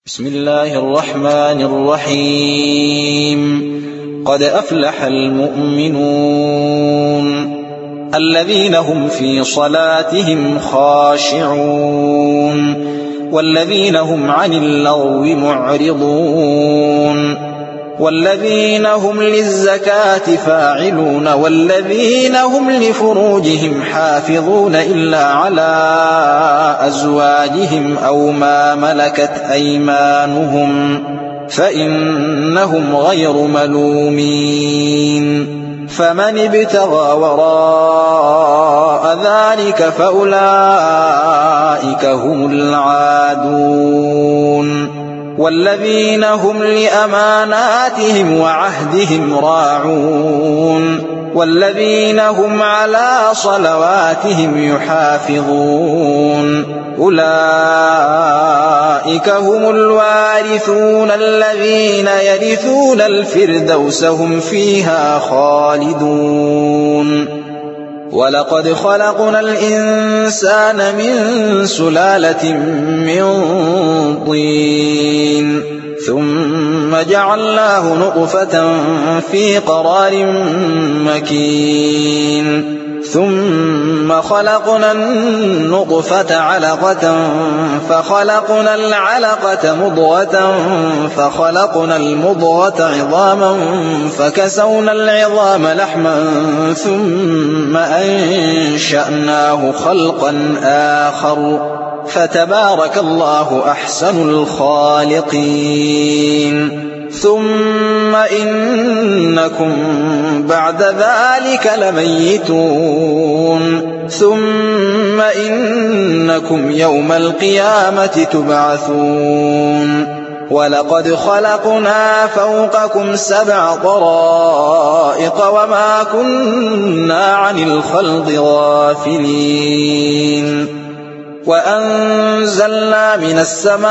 بسم الله الرحمن الرحيم. قد أفلح المؤمنون الذين هم في صلاتهم خاشعون والذين هم عن اللغو معرضون والذين هم للزكاة فاعلون والذين هم لفروجهم حافظون إلا على أزواجهم أو ما ملكت أيمانهم فإنهم غير ملومين. فمن ابتغى وراء ذلك فأولئك هم العادون والذين هم لأماناتهم وعهدهم راعون والذين هم على صلواتهم يحافظون أولئك هم الوارثون الذين يرثون الفردوس هم فيها خالدون. ولقد خلقنا الإنسان من سلالة من طين ثم جعلناه نطفة في قرار مكين ثم خلقنا النطفة علقة فخلقنا العلقة مضغة فخلقنا المضغة عظاما فكسونا العظام لحما ثم أنشأناه خلقا آخر فتبارك الله أحسن الخالقين. ثم إنكم بعد ذلك لميتون ثم إنكم يوم القيامة تبعثون. ولقد خلقنا فوقكم 7 طرائق وما كنا عن الخلق غافلين. وأنزلنا من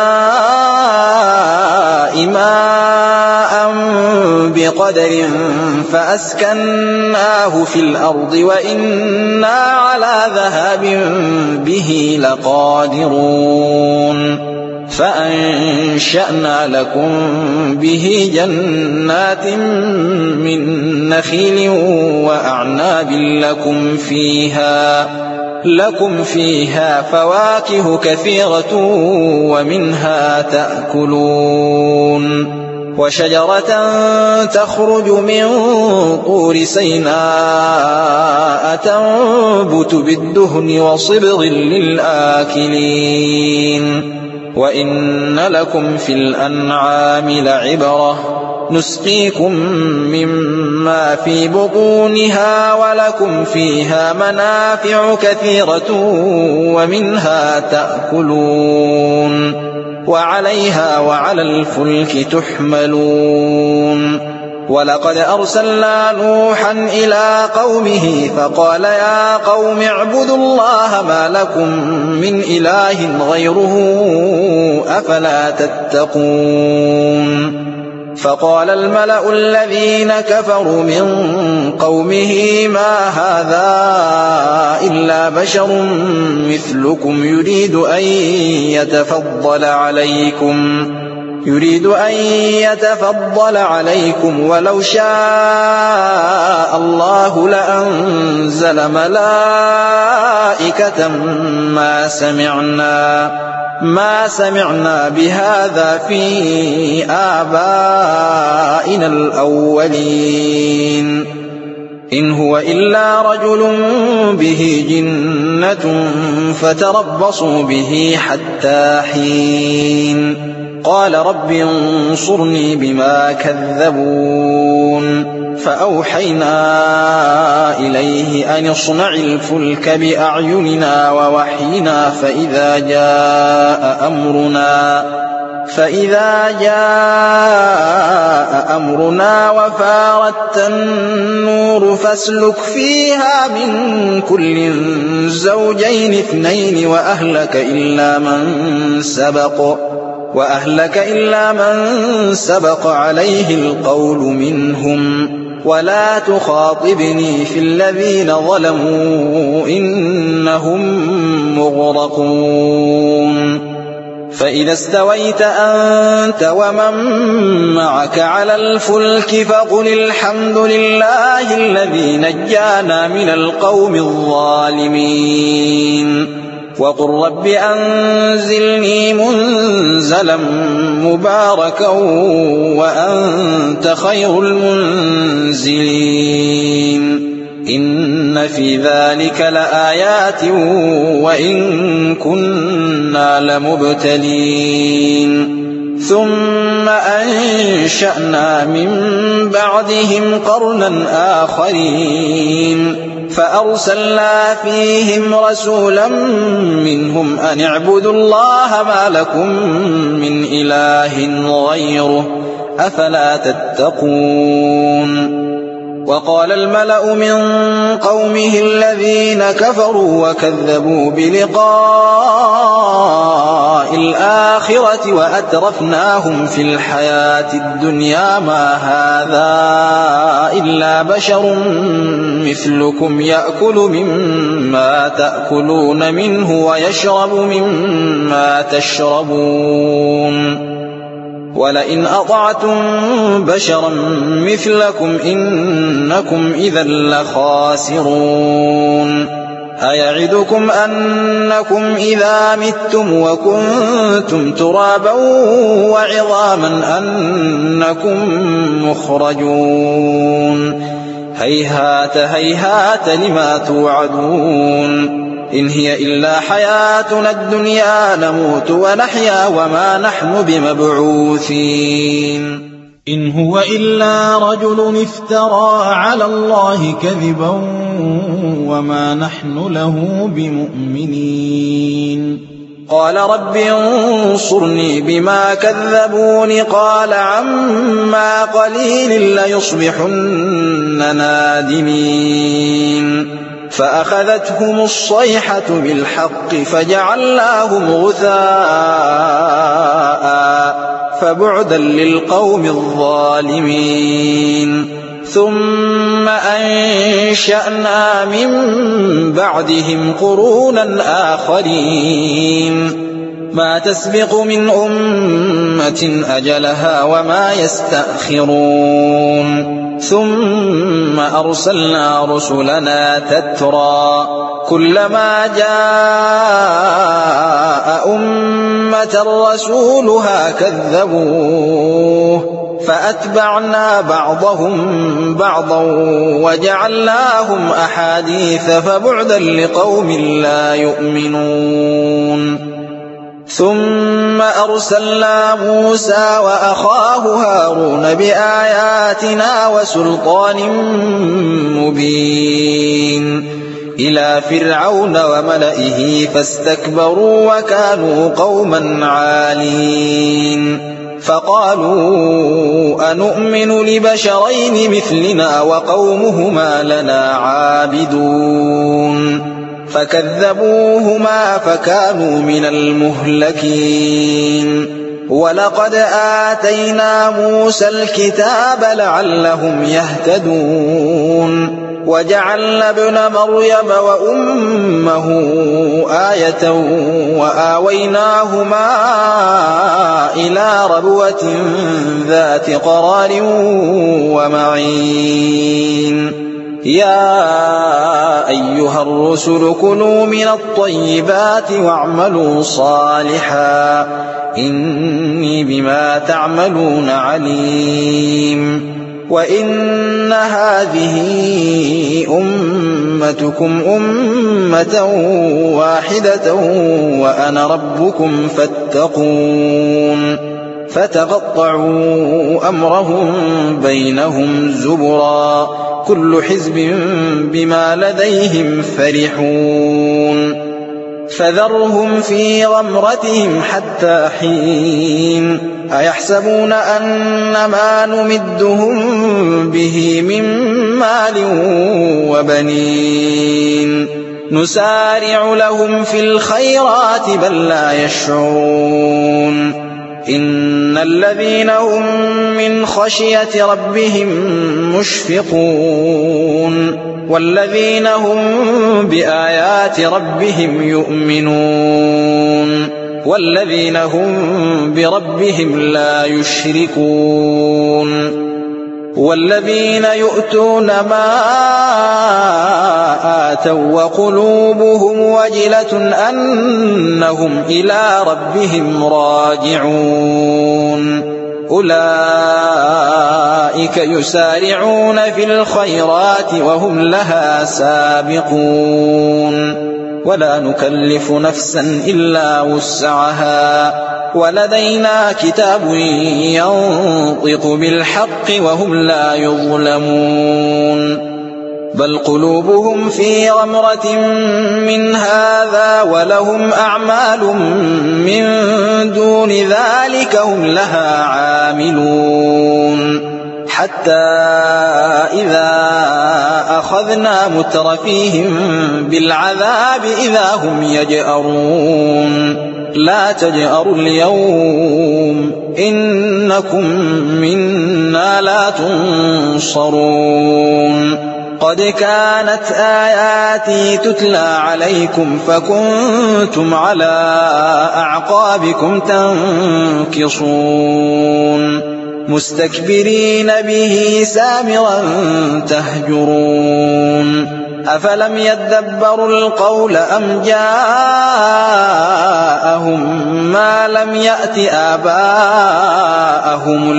السماء ماء بقدر فأسكناه في الأرض وإنا على ذهاب به لقادرون. فأنشأنا لكم به جنات من نخيل وأعناب لكم فيها فواكه كثيرة ومنها تأكلون. وشجرة تخرج من طور سيناء تنبت بالدهن وصبغ للآكلين. وإن لكم في الأنعام لعبرة نسقيكم مما في بطونها ولكم فيها منافع كثيرة ومنها تأكلون وعليها وعلى الفلك تحملون. ولقد أرسلنا نوحا إلى قومه فقال يا قوم اعبدوا الله ما لكم من إله غيره أفلا تتقون. فقال الملأ الذين كفروا من قومه ما هذا إلا بشر مثلكم يريد أن يتفضل عليكم ولو شاء الله لأنزل ملائكة ما سمعنا بهذا في آبائنا الأولين إن هو إلا رجل به جنة فتربصوا به حتى حين. قال رب انصرني بما كذبون. فأوحينا إليه أن اصنع الفلك بأعيننا ووحينا فإذا جاء أمرنا وفارت النور فاسلك فيها من كل زوجين 2 وأهلك إلا من سبق عليه القول منهم ولا تخاطبني في الذين ظلموا إنهم مغرقون. فإذا استويت أنت ومن معك على الفلك فقل الحمد لله الذي نجانا من القوم الظالمين وقل رب أنزلني منزلا مباركا وأنت خير المنزلين إن في ذلك لآيات وإن كنا لمبتلين ثم أنشأنا من بعدهم قرنا آخرين فأرسلنا فيهم رسولا منهم أن اعبدوا الله ما لكم من إله غيره أفلا تتقون وقال الملأ من قومه الذين كفروا وكذبوا بلقاء الآخرة وأترفناهم في الحياة الدنيا ما هذا إلا بشر مثلكم يأكل مما تأكلون منه ويشرب مما تشربون ولئن أطعتم بشرا مثلكم إنكم إذا لخاسرون أيعدكم أنكم إذا متم وكنتم ترابا وعظاما أنكم مخرجون هيهات هيهات لما توعدون إن هي إلا حياتنا الدنيا نموت ونحيا وما نحن بمبعوثين إن هو إلا رجل افترى على الله كذبا وما نحن له بمؤمنين قال رب انصرني بما كذبون قال عما قليل ليصبحن نادمين فأخذتهم الصيحة بالحق فجعلناهم غثاء فبعدا للقوم الظالمين ثم أنشأنا من بعدهم قرونا آخرين ما تسبق من أمة أجلها وما يستأخرون ثم أرسلنا رسلنا تترى كلما جاء أمة رسولها كذبوه فأتبعنا بعضهم بعضا وجعلناهم أحاديث فبعدا لقوم لا يؤمنون ثم أرسلنا موسى وأخاه هارون بآياتنا وسلطان مبين إلى فرعون وملئه فاستكبروا وكانوا قوما عالين فقالوا أنؤمن لبشرين مثلنا وقومهما لنا عابدون فكذبوهما فكانوا من المهلكين ولقد آتينا موسى الكتاب لعلهم يهتدون وجعلنا ابن مريم وأمه آية وآويناهما إلى ربوة ذات قرار ومعين يا أيها الرسل كلوا من الطيبات واعملوا صالحا إني بما تعملون عليم وإن هذه أمتكم أمة واحدة وأنا ربكم فاتقون فتقطعوا أمرهم بينهم زبرا كل حزب بما لديهم فرحون فذرهم في غمرتهم حتى حين أيحسبون أن ما نمدهم به من مال وبنين نسارع لهم في الخيرات بل لا يشعرون إن الذين هم من خشية ربهم مشفقون والذين هم بآيات ربهم يؤمنون والذين هم بربهم لا يشركون والذين يؤتون ما آتوا وقلوبهم وجلة أنهم إلى ربهم راجعون أولئك يسارعون في الخيرات وهم لها سابقون ولا نكلف نفسا إلا وسعها ولدينا كتاب ينطق بالحق وهم لا يظلمون بل قلوبهم في غمرة من هذا ولهم أعمال من دون ذلك هم لها عاملون حتى إذا أخذنا مترفيهم بالعذاب إذا هم يجأرون لا تجأروا اليوم إنكم منا لا تنصرون قد كانت آياتي تتلى عليكم فكنتم على أعقابكم تنكصون مستكبرين به سامرا تهجرون أفلم يدبروا القول أم جاءهم ما لم يأت آباءهم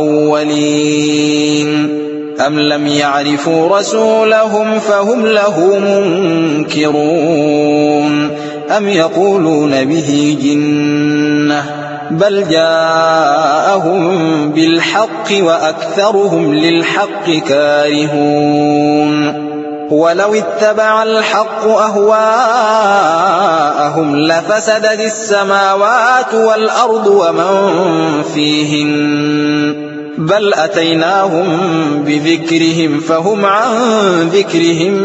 الأولين أم لم يعرفوا رسولهم فهم له منكرون أم يقولون به جنة بل جاءهم بالحق وأكثرهم للحق كارهون ولو اتبع الحق أهواءهم لفسدت السماوات والأرض ومن فيهن بل أتيناهم بذكرهم فهم عن ذكرهم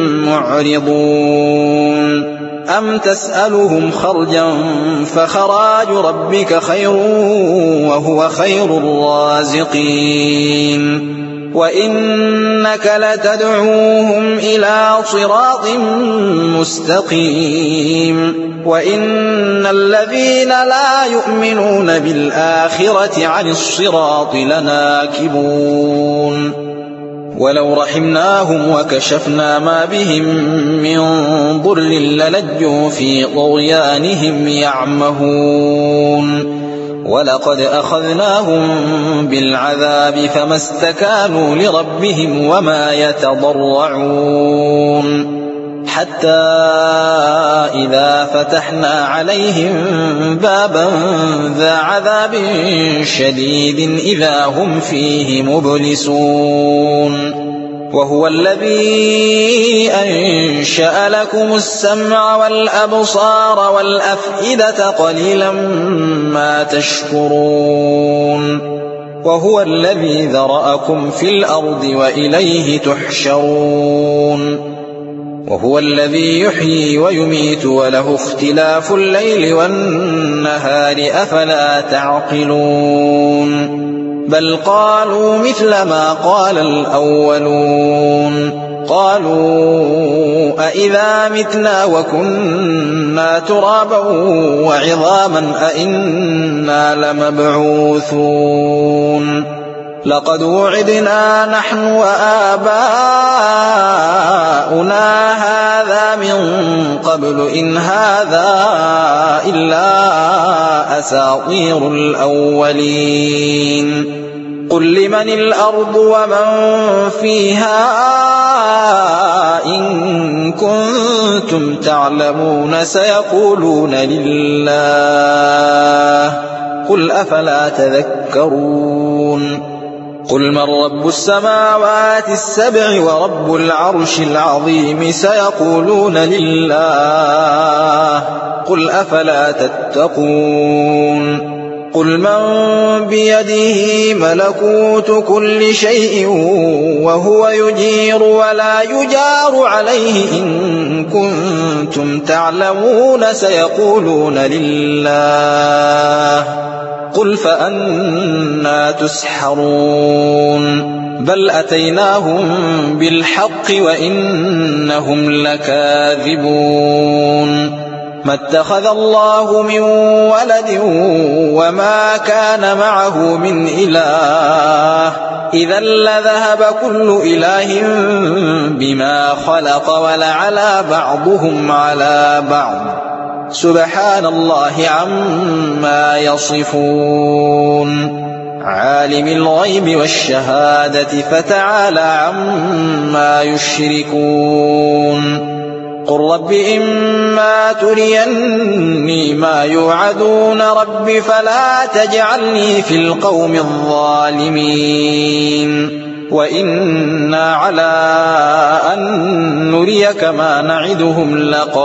معرضون أم تسألهم خرجا فخراج ربك خير وهو خير الرازقين وإنك لتدعوهم إلى صراط مستقيم وإن الذين لا يؤمنون بالآخرة عن الصراط لناكبون ولو رحمناهم وكشفنا ما بهم من ضر للجوا في طغيانهم يعمهون ولقد أخذناهم بالعذاب فما استكانوا لربهم وما يتضرعون حتى إذا فتحنا عليهم بابا ذا عذاب شديد إذا هم فيه مبلسون وهو الذي أنشأ لكم السمع والأبصار والأفئدة قليلا ما تشكرون وهو الذي ذرأكم في الأرض وإليه تحشرون وهو الذي يحيي ويميت وله اختلاف الليل والنهار أفلا تعقلون بل قالوا مثل ما قال الأولون قالوا أئذا متنا وكنا ترابا وعظاما أئنا لمبعوثون لقد وعدنا نحن وآباؤنا هذا من قبل إن هذا إلا أساطير الأولين قل لمن الأرض ومن فيها إن كنتم تعلمون سيقولون لله قل أفلا تذكرون قل من رب السماوات السبع ورب العرش العظيم سيقولون لله قل أفلا تتقون قل من بيده ملكوت كل شيء وهو يجير ولا يجار عليه إن كنتم تعلمون سيقولون لله قل فأنا تسحرون بل أتيناهم بالحق وإنهم لكاذبون ما اتخذ الله من ولد وما كان معه من إله إذا لذهب كل إله بما خلق ولعلى بعضهم على بعض سبحان الله عما يصفون عالم الغيب والشهادة فتعالى عما يشركون قل رب إما تريني ما يوعدون رب فلا تجعلني في القوم الظالمين وإنا على أن نريك ما نعدهم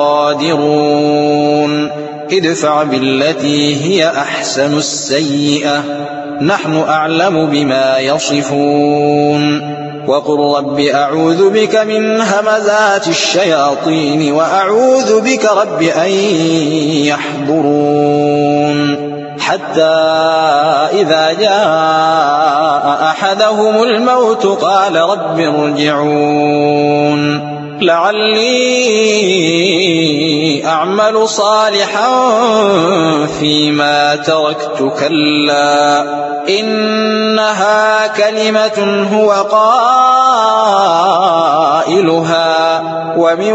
لقادرون ادفع بالتي هي أحسن السيئة نحن أعلم بما يصفون وقل رب أعوذ بك من همزات الشياطين وأعوذ بك رب أن يحضرون حتى إذا جاء أحدهم الموت قال رب ارجعون لعلي أعمل صالحا فيما تركت كلا إنها كلمة هو قائلها ومن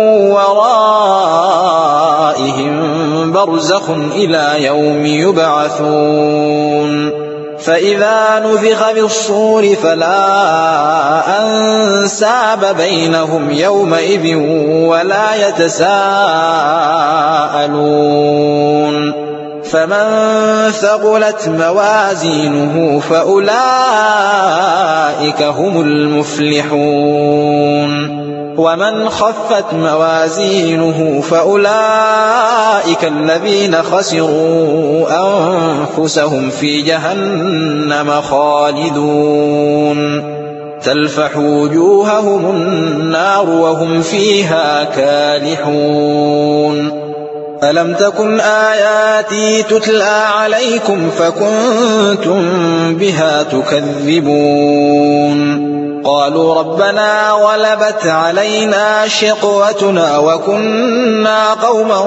ورائهم برزخ إلى يوم يبعثون فإذا نفخ في الصور فلا أنساب بينهم يومئذ ولا يتساءلون فمن ثقلت موازينه فأولئك هم المفلحون ومن خفت موازينه فأولئك الذين خسروا أنفسهم في جهنم خالدون تلفح وجوههم النار وهم فيها كالحون ألم تكن آياتي تتلى عليكم فكنتم بها تكذبون قالوا ربنا غلبت علينا شقوتنا وكنا قوما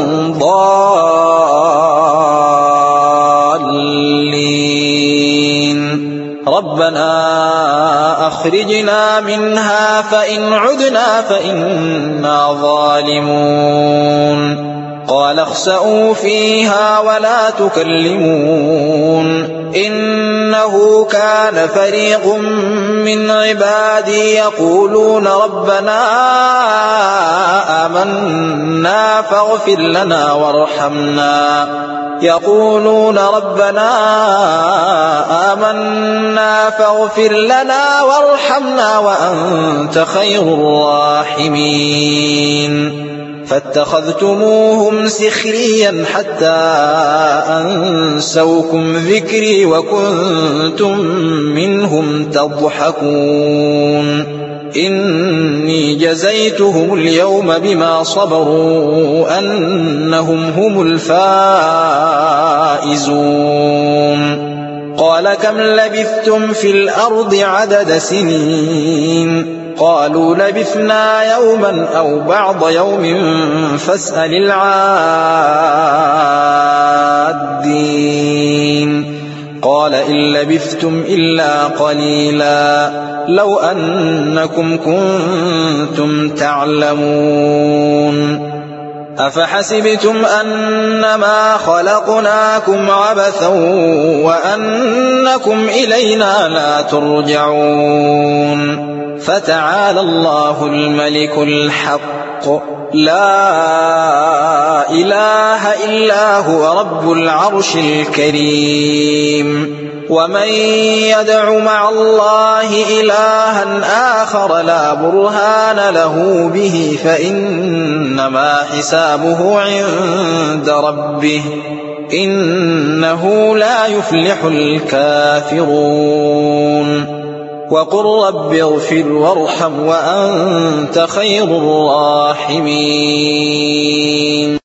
ضالين ربنا أخرجنا منها فإن عدنا فإنا ظالمون قال اخسئوا فيها ولا تكلمون إنه كان فريق من عبادي يقولون ربنا آمنا فاغفر لنا وارحمنا وأنت خير الراحمين فاتخذتموهم سخريا حتى أنسوكم ذكري وكنتم منهم تضحكون إني جزيتهم اليوم بما صبروا أنهم هم الفائزون قال كم لبثتم في الأرض عدد سنين قالوا لبثنا يوما أو بعض يوم فاسأل العادين قال إن لبثتم إلا قليلا لو أنكم كنتم تعلمون أفحسبتم أنما خلقناكم عبثا وأنكم إلينا لا ترجعون فتعالى الله الملك الحق لا إله إلا هو رب العرش الكريم ومن يدع مع الله إلها آخر لا برهان له به فإنما حسابه عند ربه إنه لا يفلح الكافرون وقل رب اغفر وارحم وأنت خير الراحمين